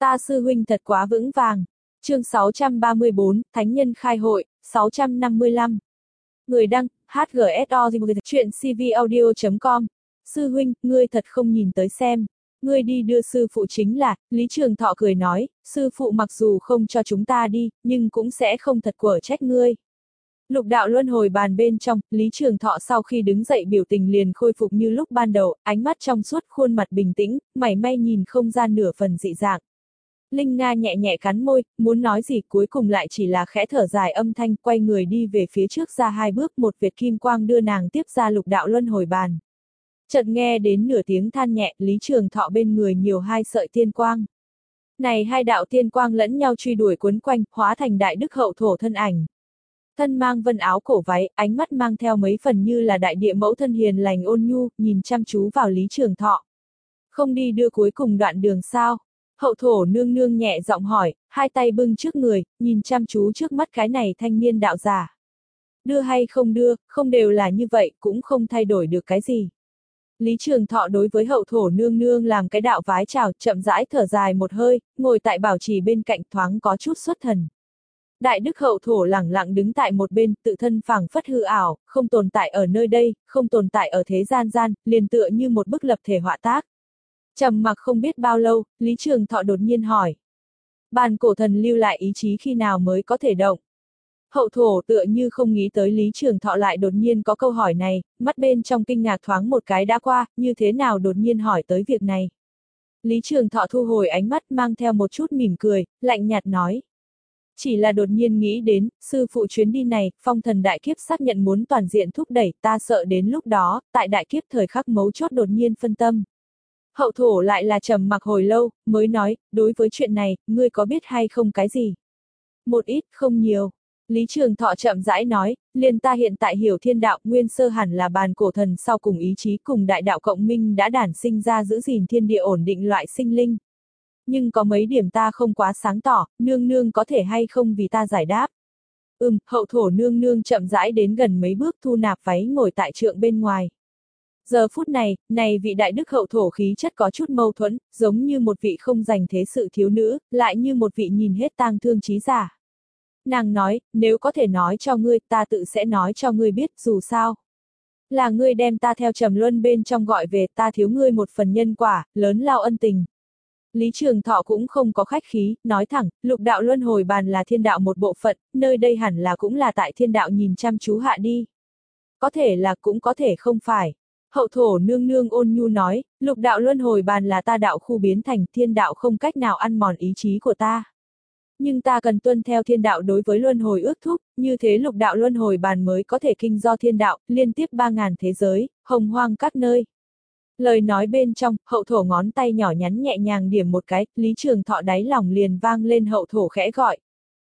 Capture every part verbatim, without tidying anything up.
Ta sư huynh thật quá vững vàng. Chương sáu trăm ba mươi bốn, Thánh nhân khai hội, sáu trăm năm mươi lăm. Người đăng, hát giê ét o chuyện c v audio chấm com. Sư huynh, ngươi thật không nhìn tới xem. Ngươi đi đưa sư phụ chính là, Lý Trường Thọ cười nói, sư phụ mặc dù không cho chúng ta đi, nhưng cũng sẽ không thật quở trách ngươi. Lục đạo luân hồi bàn bên trong, Lý Trường Thọ sau khi đứng dậy biểu tình liền khôi phục như lúc ban đầu, ánh mắt trong suốt, khuôn mặt bình tĩnh, mảy may nhìn không ra nửa phần dị dạng. Linh Nga nhẹ nhẹ cắn môi, muốn nói gì cuối cùng lại chỉ là khẽ thở dài âm thanh, quay người đi về phía trước ra hai bước, một vệt kim quang đưa nàng tiếp ra lục đạo luân hồi bàn. Chợt nghe đến nửa tiếng than nhẹ, Lý Trường Thọ bên người nhiều hai sợi tiên quang. Này hai đạo tiên quang lẫn nhau truy đuổi quấn quanh, hóa thành đại đức hậu thổ thân ảnh. Thân mang vân áo cổ váy, ánh mắt mang theo mấy phần như là đại địa mẫu thân hiền lành ôn nhu, nhìn chăm chú vào Lý Trường Thọ. Không đi đưa cuối cùng đoạn đường sao? Hậu thổ nương nương nhẹ giọng hỏi, hai tay bưng trước người, nhìn chăm chú trước mắt cái này thanh niên đạo giả. Đưa hay không đưa, không đều là như vậy, cũng không thay đổi được cái gì. Lý Trường Thọ đối với hậu thổ nương nương làm cái đạo vái chào, chậm rãi thở dài một hơi, ngồi tại bảo trì bên cạnh thoáng có chút xuất thần. Đại đức hậu thổ lẳng lặng đứng tại một bên, tự thân phảng phất hư ảo, không tồn tại ở nơi đây, không tồn tại ở thế gian gian, liền tựa như một bức lập thể họa tác. Trầm mặc không biết bao lâu, Lý Trường Thọ đột nhiên hỏi. Bàn cổ thần lưu lại ý chí khi nào mới có thể động? Hậu thổ tựa như không nghĩ tới Lý Trường Thọ lại đột nhiên có câu hỏi này, mắt bên trong kinh ngạc thoáng một cái đã qua, như thế nào đột nhiên hỏi tới việc này. Lý Trường Thọ thu hồi ánh mắt mang theo một chút mỉm cười, lạnh nhạt nói. Chỉ là đột nhiên nghĩ đến, sư phụ chuyến đi này, phong thần đại kiếp xác nhận muốn toàn diện thúc đẩy, ta sợ đến lúc đó, tại đại kiếp thời khắc mấu chốt đột nhiên phân tâm. Hậu thổ lại là trầm mặc hồi lâu, mới nói, đối với chuyện này, ngươi có biết hay không cái gì? Một ít, không nhiều. Lý Trường Thọ chậm rãi nói, liền ta hiện tại hiểu thiên đạo, nguyên sơ hẳn là bàn cổ thần sau cùng ý chí cùng đại đạo cộng minh đã đản sinh ra giữ gìn thiên địa ổn định loại sinh linh. Nhưng có mấy điểm ta không quá sáng tỏ, nương nương có thể hay không vì ta giải đáp. Ừm, hậu thổ nương nương chậm rãi đến gần mấy bước thu nạp váy ngồi tại trượng bên ngoài. Giờ phút này, này vị đại đức hậu thổ khí chất có chút mâu thuẫn, giống như một vị không dành thế sự thiếu nữ, lại như một vị nhìn hết tang thương trí giả. Nàng nói, nếu có thể nói cho ngươi, ta tự sẽ nói cho ngươi biết, dù sao. Là ngươi đem ta theo trầm luân bên trong gọi về, ta thiếu ngươi một phần nhân quả, lớn lao ân tình. Lý Trường Thọ cũng không có khách khí, nói thẳng, lục đạo luân hồi bàn là thiên đạo một bộ phận, nơi đây hẳn là cũng là tại thiên đạo nhìn chăm chú hạ đi. Có thể là cũng có thể không phải. Hậu thổ nương nương ôn nhu nói, lục đạo luân hồi bàn là ta đạo khu biến thành, thiên đạo không cách nào ăn mòn ý chí của ta. Nhưng ta cần tuân theo thiên đạo đối với luân hồi ước thúc, như thế lục đạo luân hồi bàn mới có thể kinh do thiên đạo, liên tiếp ba ngàn thế giới, hồng hoang các nơi. Lời nói bên trong, hậu thổ ngón tay nhỏ nhắn nhẹ nhàng điểm một cái, Lý Trường Thọ đáy lòng liền vang lên hậu thổ khẽ gọi.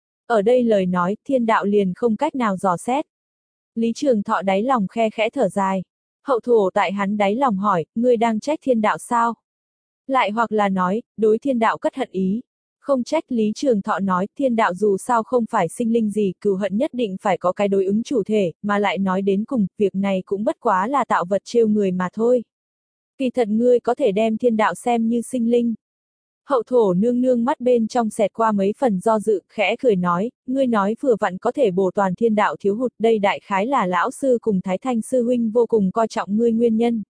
Ở đây lời nói, thiên đạo liền không cách nào dò xét. Lý Trường Thọ đáy lòng khe khẽ thở dài. Hậu thổ tại hắn đáy lòng hỏi, ngươi đang trách thiên đạo sao? Lại hoặc là nói, đối thiên đạo cất hận ý. Không trách. Lý Trường Thọ nói, thiên đạo dù sao không phải sinh linh gì, cừu hận nhất định phải có cái đối ứng chủ thể, mà lại nói đến cùng, việc này cũng bất quá là tạo vật trêu người mà thôi. Kỳ thật ngươi có thể đem thiên đạo xem như sinh linh. Hậu thổ nương nương mắt bên trong xẹt qua mấy phần do dự, khẽ cười nói, ngươi nói vừa vặn có thể bổ toàn thiên đạo thiếu hụt, đây đại khái là lão sư cùng Thái Thanh sư huynh vô cùng coi trọng ngươi nguyên nhân.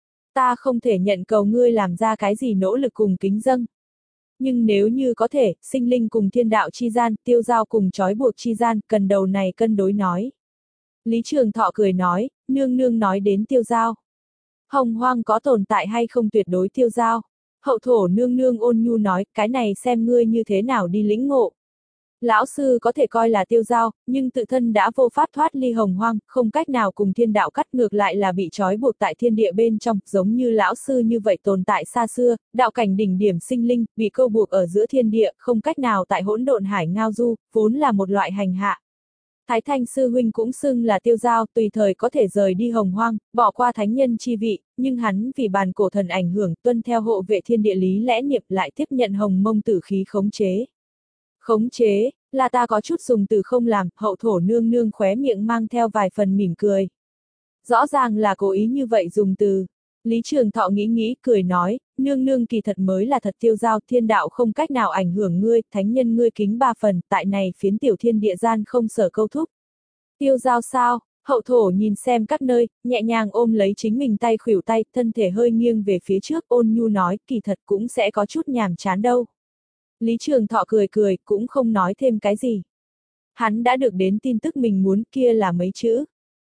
Ta không thể nhận cầu ngươi làm ra cái gì nỗ lực cùng kính dâng. Nhưng nếu như có thể, sinh linh cùng thiên đạo chi gian, tiêu giao cùng trói buộc chi gian, cần đầu này cân đối nói. Lý Trường Thọ cười nói, nương nương nói đến tiêu giao. Hồng hoang có tồn tại hay không tuyệt đối tiêu giao? Hậu thổ nương nương ôn nhu nói, cái này xem ngươi như thế nào đi lĩnh ngộ. Lão sư có thể coi là tiêu giao, nhưng tự thân đã vô pháp thoát ly hồng hoang, không cách nào cùng thiên đạo cắt ngược lại là bị trói buộc tại thiên địa bên trong, giống như lão sư như vậy tồn tại xa xưa, đạo cảnh đỉnh điểm sinh linh, bị câu buộc ở giữa thiên địa, không cách nào tại hỗn độn hải ngao du, vốn là một loại hành hạ. Thái Thanh sư huynh cũng xưng là tiêu giao, tùy thời có thể rời đi hồng hoang, bỏ qua thánh nhân chi vị, nhưng hắn vì bàn cổ thần ảnh hưởng, tuân theo hộ vệ thiên địa lý lẽ niệm lại tiếp nhận hồng mông tử khí khống chế. Khống chế, là ta có chút dùng từ không làm, hậu thổ nương nương khóe miệng mang theo vài phần mỉm cười. Rõ ràng là cố ý như vậy dùng từ. Lý Trường Thọ nghĩ nghĩ, cười nói, nương nương kỳ thật mới là thật tiêu giao, thiên đạo không cách nào ảnh hưởng ngươi, thánh nhân ngươi kính ba phần, tại này phiến tiểu thiên địa gian không sở câu thúc. Tiêu giao sao? Hậu thổ nhìn xem các nơi, nhẹ nhàng ôm lấy chính mình tay khuỷu tay, thân thể hơi nghiêng về phía trước, ôn nhu nói, kỳ thật cũng sẽ có chút nhàm chán đâu. Lý Trường Thọ cười cười, cũng không nói thêm cái gì. Hắn đã được đến tin tức mình muốn, kia là mấy chữ.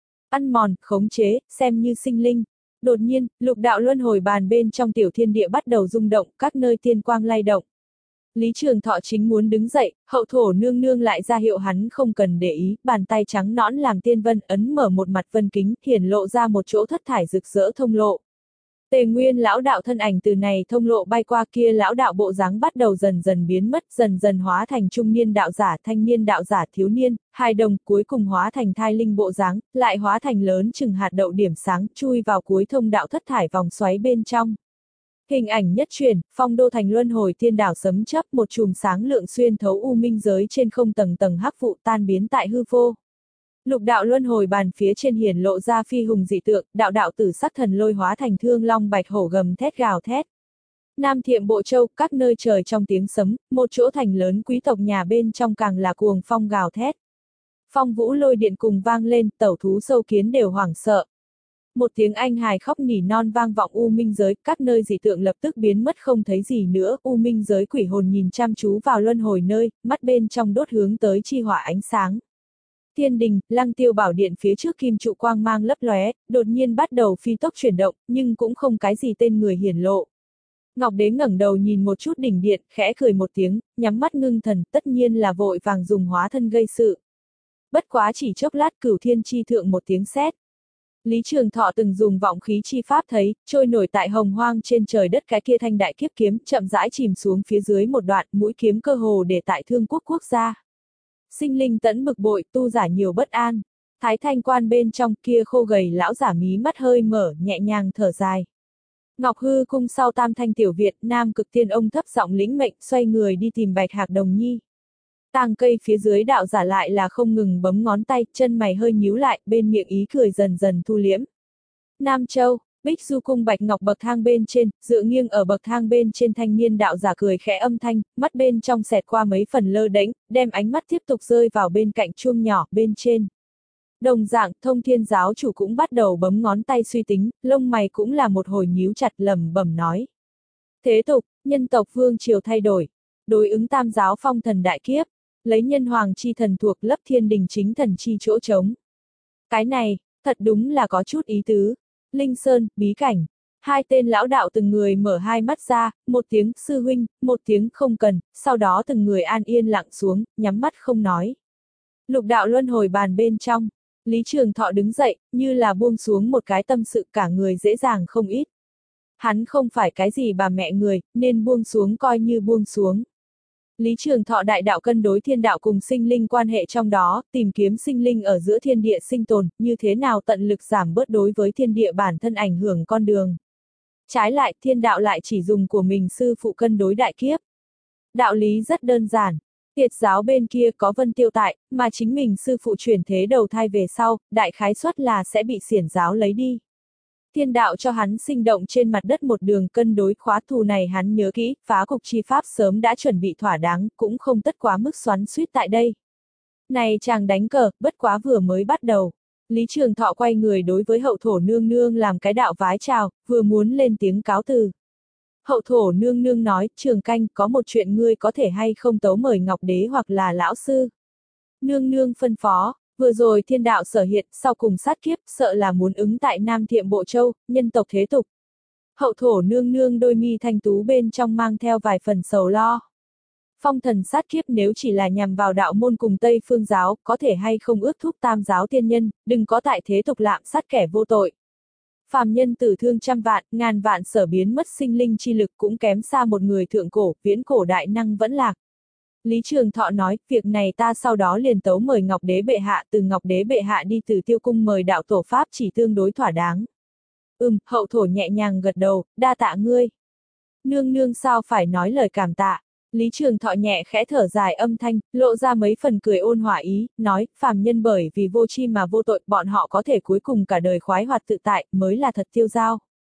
Ăn mòn, khống chế, xem như sinh linh. Đột nhiên, lục đạo luân hồi bàn bên trong tiểu thiên địa bắt đầu rung động, các nơi tiên quang lay động. Lý Trường Thọ chính muốn đứng dậy, hậu thổ nương nương lại ra hiệu hắn không cần để ý, bàn tay trắng nõn làm tiên vân ấn mở một mặt vân kính, hiển lộ ra một chỗ thất thải rực rỡ thông lộ. Tề Nguyên lão đạo thân ảnh từ này thông lộ bay qua, kia lão đạo bộ dáng bắt đầu dần dần biến mất, dần dần hóa thành trung niên đạo giả, thanh niên đạo giả, thiếu niên, hài đồng, cuối cùng hóa thành thai linh bộ dáng, lại hóa thành lớn chừng hạt đậu điểm sáng, chui vào cuối thông đạo thất thải vòng xoáy bên trong. Hình ảnh nhất truyền, phong đô thành luân hồi thiên đảo sấm chấp, một chùm sáng lượng xuyên thấu u minh giới trên không tầng tầng hắc vụ tan biến tại hư vô. Lục đạo luân hồi bàn phía trên hiển lộ ra phi hùng dị tượng, đạo đạo tử sắc thần lôi hóa thành thương long bạch hổ gầm thét gào thét. Nam Thiệm Bộ Châu, các nơi trời trong tiếng sấm, một chỗ thành lớn quý tộc nhà bên trong càng là cuồng phong gào thét. Phong vũ lôi điện cùng vang lên, tẩu thú sâu kiến đều hoảng sợ. Một tiếng anh hài khóc nỉ non vang vọng u minh giới, các nơi dị tượng lập tức biến mất không thấy gì nữa, u minh giới quỷ hồn nhìn chăm chú vào luân hồi nơi, mắt bên trong đốt hướng tới chi hỏa ánh sáng. Thiên đình, Lăng Tiêu Bảo Điện phía trước kim trụ quang mang lấp lóe, đột nhiên bắt đầu phi tốc chuyển động, nhưng cũng không cái gì tên người hiển lộ. Ngọc Đế ngẩng đầu nhìn một chút đỉnh điện, khẽ cười một tiếng, nhắm mắt ngưng thần, tất nhiên là vội vàng dùng hóa thân gây sự. Bất quá chỉ chốc lát, cửu thiên chi thượng một tiếng sét. Lý Trường Thọ từng dùng vọng khí chi pháp thấy, trôi nổi tại hồng hoang trên trời đất cái kia thanh đại kiếp kiếm, chậm rãi chìm xuống phía dưới một đoạn, mũi kiếm cơ hồ để tại Thương Quốc quốc gia. Sinh linh tẫn bực bội, tu giả nhiều bất an. Thái thanh quan bên trong kia khô gầy lão giả mí mắt hơi mở, nhẹ nhàng thở dài. Ngọc Hư cung sau tam thanh tiểu Việt, Nam Cực Tiên ông thấp giọng lĩnh mệnh, xoay người đi tìm Bạch Hạc Đồng Nhi. Tàng cây phía dưới đạo giả lại là không ngừng bấm ngón tay, chân mày hơi nhíu lại, bên miệng ý cười dần dần thu liễm. Nam Châu, Bích Du cung Bạch Ngọc bậc thang bên trên, dựa nghiêng ở bậc thang bên trên thanh niên đạo giả cười khẽ âm thanh, mắt bên trong xẹt qua mấy phần lơ đễnh, đem ánh mắt tiếp tục rơi vào bên cạnh chuông nhỏ bên trên. Đồng dạng, Thông Thiên giáo chủ cũng bắt đầu bấm ngón tay suy tính, lông mày cũng là một hồi nhíu chặt, lẩm bẩm nói. Thế tục, nhân tộc vương triều thay đổi, đối ứng tam giáo phong thần đại kiếp, lấy nhân hoàng chi thần thuộc lấp thiên đình chính thần chi chỗ trống. Cái này, thật đúng là có chút ý tứ. Linh Sơn, bí cảnh. Hai tên lão đạo từng người mở hai mắt ra, một tiếng sư huynh, một tiếng không cần, sau đó từng người an yên lặng xuống, nhắm mắt không nói. Lục đạo luân hồi bàn bên trong, Lý Trường Thọ đứng dậy, như là buông xuống một cái tâm sự, cả người dễ dàng không ít. Hắn không phải cái gì bà mẹ người, nên buông xuống coi như buông xuống. Lý Trường Thọ đại đạo cân đối thiên đạo cùng sinh linh quan hệ trong đó, tìm kiếm sinh linh ở giữa thiên địa sinh tồn, như thế nào tận lực giảm bớt đối với thiên địa bản thân ảnh hưởng con đường. Trái lại, thiên đạo lại chỉ dùng của mình sư phụ cân đối đại kiếp. Đạo lý rất đơn giản. Tiệt giáo bên kia có Vân Tiêu tại, mà chính mình sư phụ chuyển thế đầu thai về sau, đại khái suất là sẽ bị xiển giáo lấy đi. Thiên đạo cho hắn sinh động trên mặt đất một đường cân đối khóa thù này hắn nhớ kỹ, phá cục chi pháp sớm đã chuẩn bị thỏa đáng, cũng không tất quá mức xoắn xuýt tại đây. Này chàng đánh cờ, bất quá vừa mới bắt đầu. Lý Trường Thọ quay người đối với hậu thổ nương nương làm cái đạo vái chào, vừa muốn lên tiếng cáo từ. Hậu thổ nương nương nói, Trường Canh, có một chuyện ngươi có thể hay không tấu mời Ngọc Đế hoặc là lão sư. Nương nương phân phó. Vừa rồi thiên đạo sở hiện, sau cùng sát kiếp, sợ là muốn ứng tại Nam Thiệm Bộ Châu, nhân tộc thế tục. Hậu thổ nương nương đôi mi thanh tú bên trong mang theo vài phần sầu lo. Phong thần sát kiếp nếu chỉ là nhằm vào đạo môn cùng Tây Phương giáo, có thể hay không ước thúc tam giáo tiên nhân, đừng có tại thế tục lạm sát kẻ vô tội. Phàm nhân tử thương trăm vạn, ngàn vạn sở biến mất sinh linh chi lực cũng kém xa một người thượng cổ, viễn cổ đại năng vẫn lạc. Lý Trường Thọ nói, việc này ta sau đó liền tấu mời Ngọc Đế bệ hạ, từ Ngọc Đế bệ hạ đi từ Tiêu cung mời đạo tổ pháp chỉ tương đối thỏa đáng. Ừm, hậu thổ nhẹ nhàng gật đầu, đa tạ ngươi. Nương nương sao phải nói lời cảm tạ. Lý Trường Thọ nhẹ khẽ thở dài âm thanh, lộ ra mấy phần cười ôn hòa ý, nói, phàm nhân bởi vì vô tri mà vô tội, bọn họ có thể cuối cùng cả đời khoái hoạt tự tại, mới là thật tiêu dao.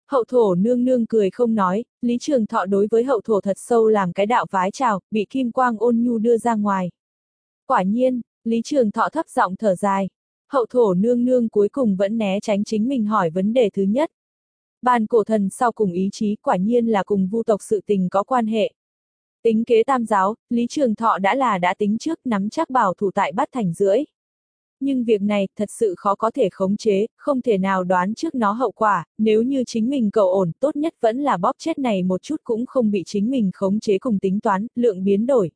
Hậu thổ nương nương cười không nói, Lý Trường Thọ đối với hậu thổ thật sâu làm cái đạo vái chào, bị kim quang ôn nhu đưa ra ngoài. Quả nhiên, Lý Trường Thọ thấp giọng thở dài. Hậu thổ nương nương cuối cùng vẫn né tránh chính mình hỏi vấn đề thứ nhất. Bàn cổ thần sau cùng ý chí quả nhiên là cùng vu tộc sự tình có quan hệ. Tính kế tam giáo, Lý Trường Thọ đã là đã tính trước nắm chắc bảo thủ tại bát thành rưỡi. Nhưng việc này thật sự khó có thể khống chế, không thể nào đoán trước nó hậu quả, nếu như chính mình cầu ổn tốt nhất vẫn là bóp chết này một chút cũng không bị chính mình khống chế cùng tính toán, lượng biến đổi.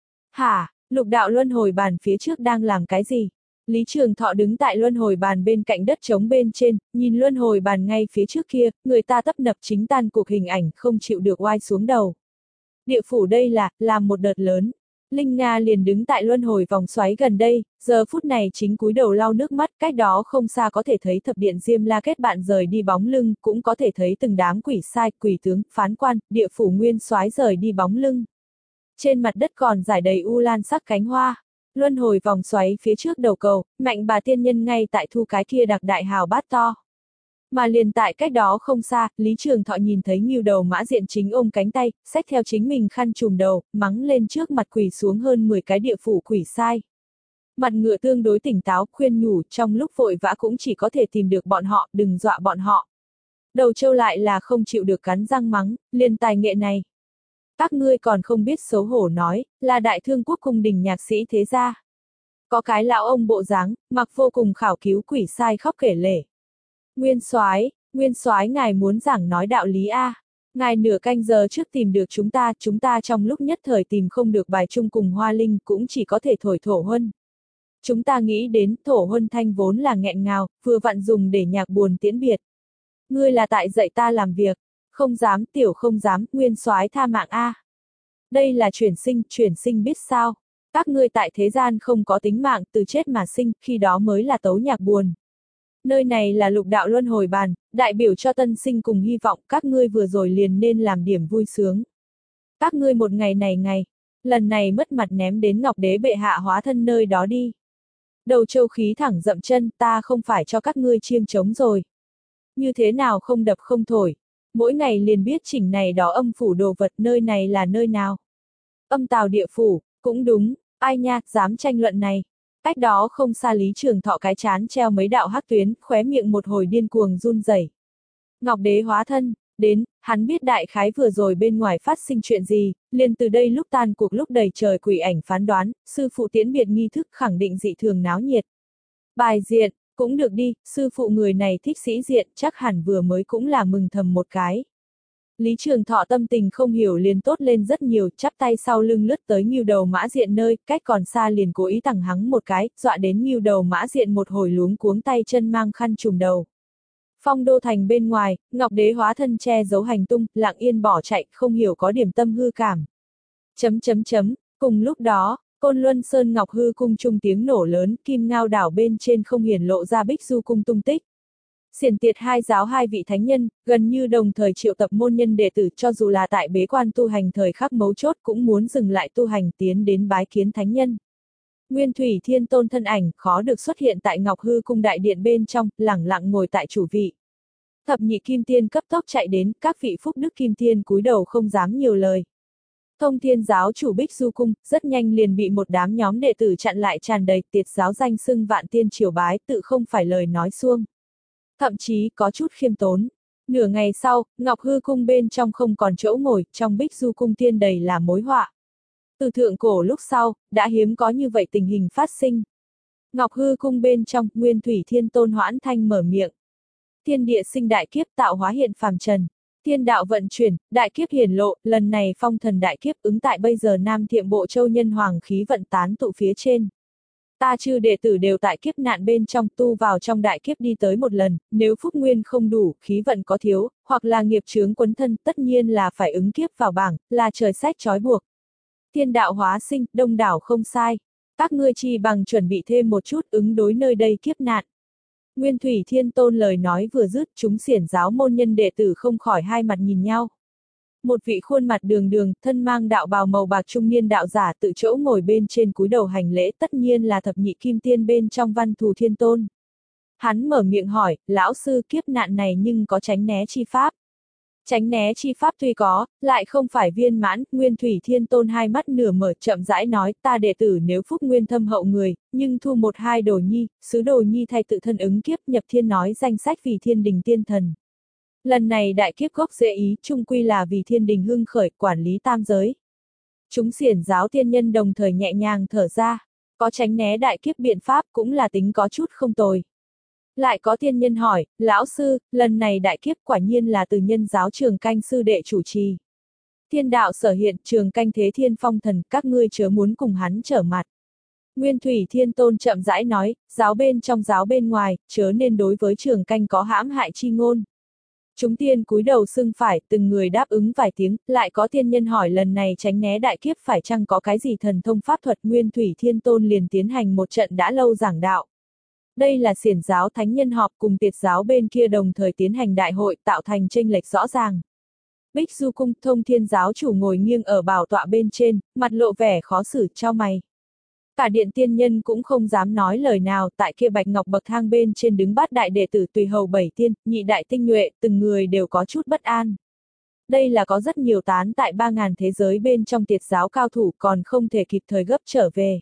Hả, lục đạo luân hồi bàn phía trước đang làm cái gì? Lý Trường Thọ đứng tại luân hồi bàn bên cạnh đất trống bên trên, nhìn luân hồi bàn ngay phía trước kia, người ta tấp nập chính tan cuộc hình ảnh không chịu được oai xuống đầu. Địa phủ đây là, làm một đợt lớn. Linh Nga liền đứng tại luân hồi vòng xoáy gần đây, giờ phút này chính cúi đầu lau nước mắt, cách đó không xa có thể thấy thập điện Diêm La kết bạn rời đi bóng lưng, cũng có thể thấy từng đám quỷ sai, quỷ tướng, phán quan, địa phủ nguyên soái rời đi bóng lưng. Trên mặt đất còn rải đầy u lan sắc cánh hoa. Luân hồi vòng xoáy phía trước đầu cầu, Mạnh Bà tiên nhân ngay tại thu cái kia đặc đại hào bát to. Mà liền tại cách đó không xa, Lý Trường Thọ nhìn thấy Ngưu Đầu Mã Diện chính ôm cánh tay, xách theo chính mình khăn trùm đầu, mắng lên trước mặt quỳ xuống hơn mười cái địa phủ quỷ sai. Mặt ngựa tương đối tỉnh táo, khuyên nhủ, trong lúc vội vã cũng chỉ có thể tìm được bọn họ, đừng dọa bọn họ. Đầu Châu lại là không chịu được cắn răng mắng, liền tài nghệ này. Các ngươi còn không biết xấu hổ nói, là đại thương quốc cung đình nhạc sĩ thế gia. Có cái lão ông bộ dáng, mặc vô cùng khảo cứu quỷ sai khóc kể lể. Nguyên soái, Nguyên soái ngài muốn giảng nói đạo lý a. Ngài nửa canh giờ trước tìm được chúng ta, chúng ta trong lúc nhất thời tìm không được bài chung cùng Hoa Linh cũng chỉ có thể thổi thổ huân. Chúng ta nghĩ đến thổ huân thanh vốn là nghẹn ngào, vừa vặn dùng để nhạc buồn tiễn biệt. Ngươi là tại dạy ta làm việc, không dám tiểu không dám, Nguyên soái tha mạng a. Đây là chuyển sinh, chuyển sinh biết sao? Các ngươi tại thế gian không có tính mạng, từ chết mà sinh, khi đó mới là tấu nhạc buồn. Nơi này là lục đạo luân hồi bàn, đại biểu cho tân sinh cùng hy vọng, các ngươi vừa rồi liền nên làm điểm vui sướng. Các ngươi một ngày này ngày, lần này mất mặt ném đến Ngọc Đế bệ hạ hóa thân nơi đó đi. Đầu Châu khí thẳng dậm chân, ta không phải cho các ngươi chiêng trống rồi. Như thế nào không đập không thổi, mỗi ngày liền biết chỉnh này đó âm phủ đồ vật, nơi này là nơi nào. Âm tào địa phủ, cũng đúng, ai nha, dám tranh luận này. Cách đó không xa Lý Trường Thọ cái chán treo mấy đạo hắc tuyến, khóe miệng một hồi điên cuồng run rẩy. Ngọc Đế hóa thân, đến, hắn biết đại khái vừa rồi bên ngoài phát sinh chuyện gì, liền từ đây lúc tan cuộc lúc đầy trời quỷ ảnh phán đoán, sư phụ tiễn biệt nghi thức khẳng định dị thường náo nhiệt. Bài diện, cũng được đi, sư phụ người này thích sĩ diện, chắc hẳn vừa mới cũng là mừng thầm một cái. Lý Trường Thọ tâm tình không hiểu liền tốt lên rất nhiều, chắp tay sau lưng lướt tới Ngưu Đầu Mã Diện nơi, cách còn xa liền cố ý tằng hắng một cái, dọa đến Ngưu Đầu Mã Diện một hồi luống cuống tay chân mang khăn trùm đầu. Phong đô thành bên ngoài, Ngọc Đế hóa thân che giấu hành tung, lặng yên bỏ chạy, không hiểu có điểm tâm hư cảm. Chấm chấm chấm, cùng lúc đó, Côn Luân Sơn Ngọc Hư cung trung tiếng nổ lớn, Kim Ngao đảo bên trên không hiển lộ ra Bích Du cung tung tích. Xiển Tiệt hai giáo hai vị thánh nhân, gần như đồng thời triệu tập môn nhân đệ tử, cho dù là tại bế quan tu hành thời khắc mấu chốt cũng muốn dừng lại tu hành tiến đến bái kiến thánh nhân. Nguyên Thủy Thiên Tôn thân ảnh khó được xuất hiện tại Ngọc Hư cung đại điện bên trong, lẳng lặng ngồi tại chủ vị. Thập nhị kim tiên cấp tốc chạy đến, các vị phúc đức kim tiên cúi đầu không dám nhiều lời. Thông Thiên giáo chủ Bích Du cung, rất nhanh liền bị một đám nhóm đệ tử chặn lại, tràn đầy tiệt giáo danh xưng vạn tiên triều bái, tự không phải lời nói suông. Thậm chí có chút khiêm tốn. Nửa ngày sau, Ngọc Hư cung bên trong không còn chỗ ngồi, trong Bích Du cung tiên đầy là mối họa. Từ thượng cổ lúc sau, đã hiếm có như vậy tình hình phát sinh. Ngọc Hư cung bên trong, Nguyên Thủy Thiên Tôn hoãn thanh mở miệng. Thiên địa sinh đại kiếp, tạo hóa hiện phàm trần. Thiên đạo vận chuyển, đại kiếp hiển lộ, lần này phong thần đại kiếp ứng tại bây giờ Nam Thiệm Bộ Châu nhân hoàng khí vận tán tụ phía trên. Ta chư đệ tử đều tại kiếp nạn bên trong, tu vào trong đại kiếp đi tới một lần, nếu phúc nguyên không đủ, khí vận có thiếu, hoặc là nghiệp chướng quấn thân, tất nhiên là phải ứng kiếp vào bảng, là trời sách trói buộc. Thiên đạo hóa sinh, đông đảo không sai. Các ngươi chi bằng chuẩn bị thêm một chút ứng đối nơi đây kiếp nạn. Nguyên Thủy Thiên Tôn lời nói vừa dứt, chúng xiển giáo môn nhân đệ tử không khỏi hai mặt nhìn nhau. Một vị khuôn mặt đường đường, thân mang đạo bào màu bạc trung niên đạo giả tự chỗ ngồi bên trên cúi đầu hành lễ, tất nhiên là thập nhị kim tiên bên trong Văn Thù Thiên Tôn. Hắn mở miệng hỏi, lão sư, kiếp nạn này nhưng có tránh né chi pháp. Tránh né chi pháp tuy có, lại không phải viên mãn. Nguyên Thủy Thiên Tôn hai mắt nửa mở chậm rãi nói, ta đệ tử nếu phúc nguyên thâm hậu người, nhưng thu một hai đồ nhi, sứ đồ nhi thay tự thân ứng kiếp nhập thiên nói danh sách vì thiên đình tiên thần. Lần này đại kiếp gốc dễ ý, chung quy là vì thiên đình hưng khởi, quản lý tam giới. Chúng xiển giáo tiên nhân đồng thời nhẹ nhàng thở ra, có tránh né đại kiếp biện pháp cũng là tính có chút không tồi. Lại có tiên nhân hỏi, lão sư, lần này đại kiếp quả nhiên là từ nhân giáo Trường Canh sư đệ chủ trì. Thiên đạo sở hiện, Trường Canh thế thiên phong thần, các ngươi chớ muốn cùng hắn trở mặt. Nguyên Thủy Thiên Tôn chậm rãi nói, giáo bên trong giáo bên ngoài, chớ nên đối với Trường Canh có hãm hại chi ngôn. Chúng tiên cúi đầu xưng phải, từng người đáp ứng vài tiếng, lại có tiên nhân hỏi lần này tránh né đại kiếp phải chăng có cái gì thần thông pháp thuật. Nguyên Thủy Thiên Tôn liền tiến hành một trận đã lâu giảng đạo. Đây là xiển giáo thánh nhân họp cùng tiệt giáo bên kia đồng thời tiến hành đại hội, tạo thành chênh lệch rõ ràng. Bích Du Cung, Thông Thiên giáo chủ ngồi nghiêng ở bảo tọa bên trên, mặt lộ vẻ khó xử, chau mày. Cả điện tiên nhân cũng không dám nói lời nào, tại kia bạch ngọc bậc thang bên trên đứng bát đại đệ tử tùy hầu bảy tiên, nhị đại tinh nhuệ, từng người đều có chút bất an. Đây là có rất nhiều tán tại ba ngàn thế giới bên trong tiệt giáo cao thủ còn không thể kịp thời gấp trở về.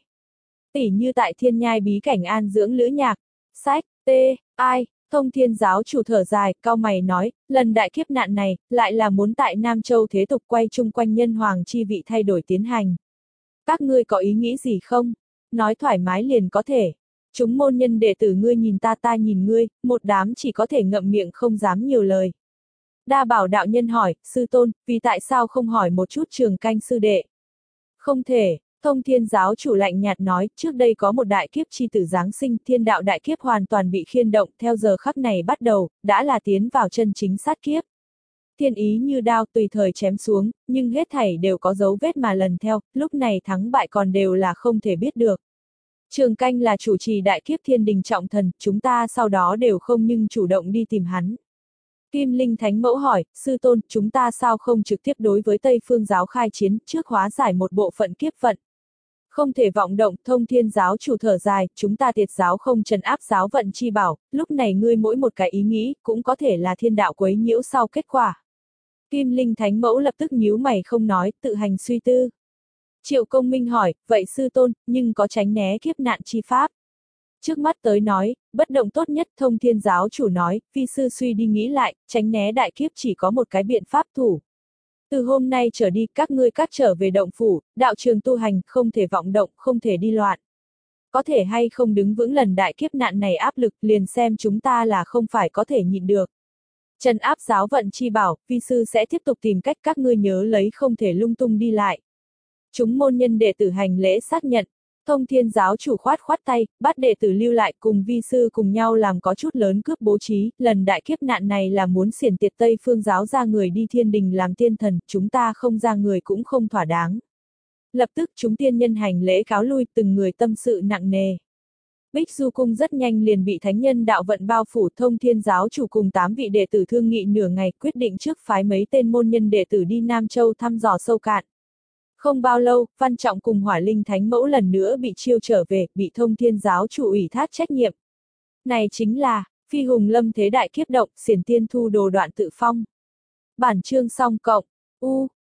Tỉ như tại thiên nhai bí cảnh an dưỡng lữ nhạc, sách, t, ai, Thông Thiên giáo chủ thở dài, cau mày nói, lần đại kiếp nạn này, lại là muốn tại Nam Châu thế tục quay chung quanh nhân hoàng chi vị thay đổi tiến hành. Các ngươi có ý nghĩ gì không? Nói thoải mái liền có thể. Chúng môn nhân đệ tử ngươi nhìn ta ta nhìn ngươi, một đám chỉ có thể ngậm miệng không dám nhiều lời. Đa Bảo đạo nhân hỏi, sư tôn, vì tại sao không hỏi một chút Trường Canh sư đệ? Không thể. Thông Thiên giáo chủ lạnh nhạt nói, trước đây có một đại kiếp chi tử Giáng sinh, thiên đạo đại kiếp hoàn toàn bị khiên động, theo giờ khắc này bắt đầu, đã là tiến vào chân chính sát kiếp. Thiên ý như đao tùy thời chém xuống, nhưng hết thảy đều có dấu vết mà lần theo, lúc này thắng bại còn đều là không thể biết được. Trường Canh là chủ trì đại kiếp thiên đình trọng thần, chúng ta sau đó đều không nhưng chủ động đi tìm hắn. Kim Linh Thánh Mẫu hỏi, sư tôn, chúng ta sao không trực tiếp đối với Tây Phương giáo khai chiến, trước hóa giải một bộ phận kiếp vận. Không thể vọng động. Thông Thiên giáo chủ thở dài, chúng ta tiệt giáo không trấn áp giáo vận chi bảo, lúc này ngươi mỗi một cái ý nghĩ, cũng có thể là thiên đạo quấy nhiễu sau kết quả. Kim Linh Thánh Mẫu lập tức nhíu mày không nói, tự hành suy tư. Triệu Công Minh hỏi, vậy sư tôn, nhưng có tránh né kiếp nạn chi pháp? Trước mắt tới nói, bất động tốt nhất. Thông Thiên giáo chủ nói, vi sư suy đi nghĩ lại, tránh né đại kiếp chỉ có một cái biện pháp thủ. Từ hôm nay trở đi, các ngươi các trở về động phủ, đạo trường tu hành, không thể vọng động, không thể đi loạn. Có thể hay không đứng vững lần đại kiếp nạn này áp lực, liền xem chúng ta là không phải có thể nhịn được. Trấn áp giáo vận chi bảo, vi sư sẽ tiếp tục tìm cách, các ngươi nhớ lấy không thể lung tung đi lại. Chúng môn nhân đệ tử hành lễ xác nhận. Thông Thiên giáo chủ khoát khoát tay, bắt đệ tử lưu lại cùng vi sư cùng nhau làm có chút lớn cướp bố trí, lần đại kiếp nạn này là muốn xiển tiệt Tây Phương giáo ra người đi thiên đình làm tiên thần, chúng ta không ra người cũng không thỏa đáng. Lập tức chúng tiên nhân hành lễ cáo lui, từng người tâm sự nặng nề. Bích Du Cung rất nhanh liền bị thánh nhân đạo vận bao phủ. Thông Thiên giáo chủ cùng tám vị đệ tử thương nghị nửa ngày, quyết định trước phái mấy tên môn nhân đệ tử đi Nam Châu thăm dò sâu cạn. Không bao lâu, Văn Trọng cùng Hỏa Linh Thánh Mẫu lần nữa bị chiêu trở về, bị Thông Thiên giáo chủ ủy thác trách nhiệm. Này chính là, phi hùng lâm thế đại kiếp động, xiển tiên thu đồ đoạn tự phong. Bản chương xong cộng, U,